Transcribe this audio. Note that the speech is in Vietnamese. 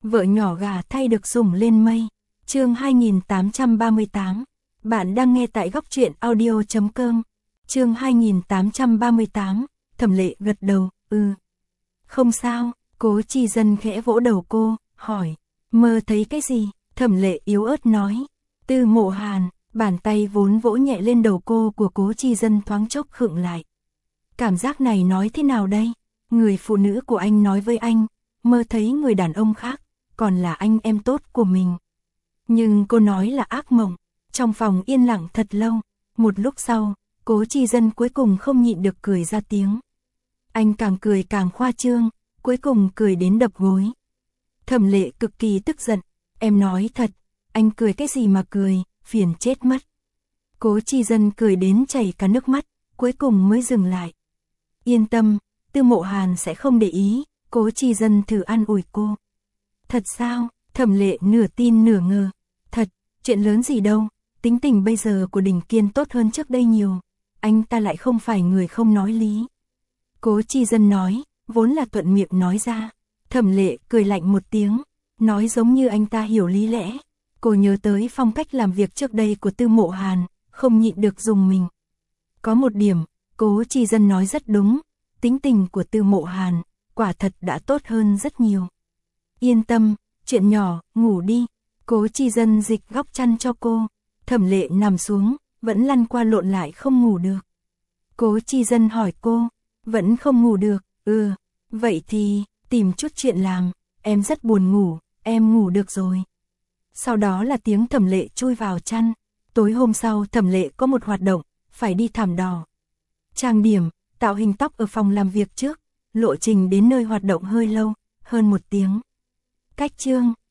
Vợ nhỏ gà thay được sủng lên mây. Chương 2838. Bạn đang nghe tại góc truyện audio.com. Chương 2838. Thẩm Lệ gật đầu, Không sao, Cố Chi Dân khẽ vỗ đầu cô, hỏi, mơ thấy cái gì? Thẩm Lệ yếu ớt nói, Tư Mộ Hàn. Bàn tay vốn vỗ nhẹ lên đầu cô của Cố Chi Dân thoáng chốc khựng lại. Cảm giác này nói thế nào đây? Người phụ nữ của anh nói với anh, mơ thấy người đàn ông khác, còn là anh em tốt của mình. Nhưng cô nói là ác mộng. Trong phòng yên lặng thật lâu, một lúc sau, Cố Chi Dân cuối cùng không nhịn được cười ra tiếng. Anh càng cười càng khoa trương, cuối cùng cười đến đập gối. Thẩm Lệ cực kỳ tức giận, em nói thật, anh cười cái gì mà cười, phiền chết mất. Cố Chi Dân cười đến chảy cả nước mắt, cuối cùng mới dừng lại. Yên tâm, Tư Mộ Hàn sẽ không để ý, Cố Chi Dân thử an ủi cô. Thật sao? Thẩm Lệ nửa tin nửa ngờ. Thật, chuyện lớn gì đâu, tính tình bây giờ của Đình Kiên tốt hơn trước đây nhiều, anh ta lại không phải người không nói lý. Cố Chi Dân nói, vốn là thuận miệng nói ra. Thẩm Lệ cười lạnh một tiếng, nói giống như anh ta hiểu lý lẽ. Cô nhớ tới phong cách làm việc trước đây của Tư Mộ Hàn, không nhịn được rùng mình. Có một điểm, Cố Chi Dân nói rất đúng, tính tình của Tư Mộ Hàn, quả thật đã tốt hơn rất nhiều. Yên tâm, chuyện nhỏ, ngủ đi. Cố Chi Dân dịch góc chăn cho cô. Thẩm Lệ nằm xuống, vẫn lăn qua lộn lại không ngủ được. Cố Chi Dân hỏi cô, vẫn không ngủ được? Vậy thì, tìm chút chuyện làm, em rất buồn ngủ, em ngủ được rồi. Sau đó là tiếng Thẩm Lệ chui vào chăn. Tối hôm sau Thẩm Lệ có một hoạt động, phải đi thảm đỏ. Trang điểm, tạo hình tóc ở phòng làm việc trước, lộ trình đến nơi hoạt động hơi lâu, hơn 1 tiếng. Cách chương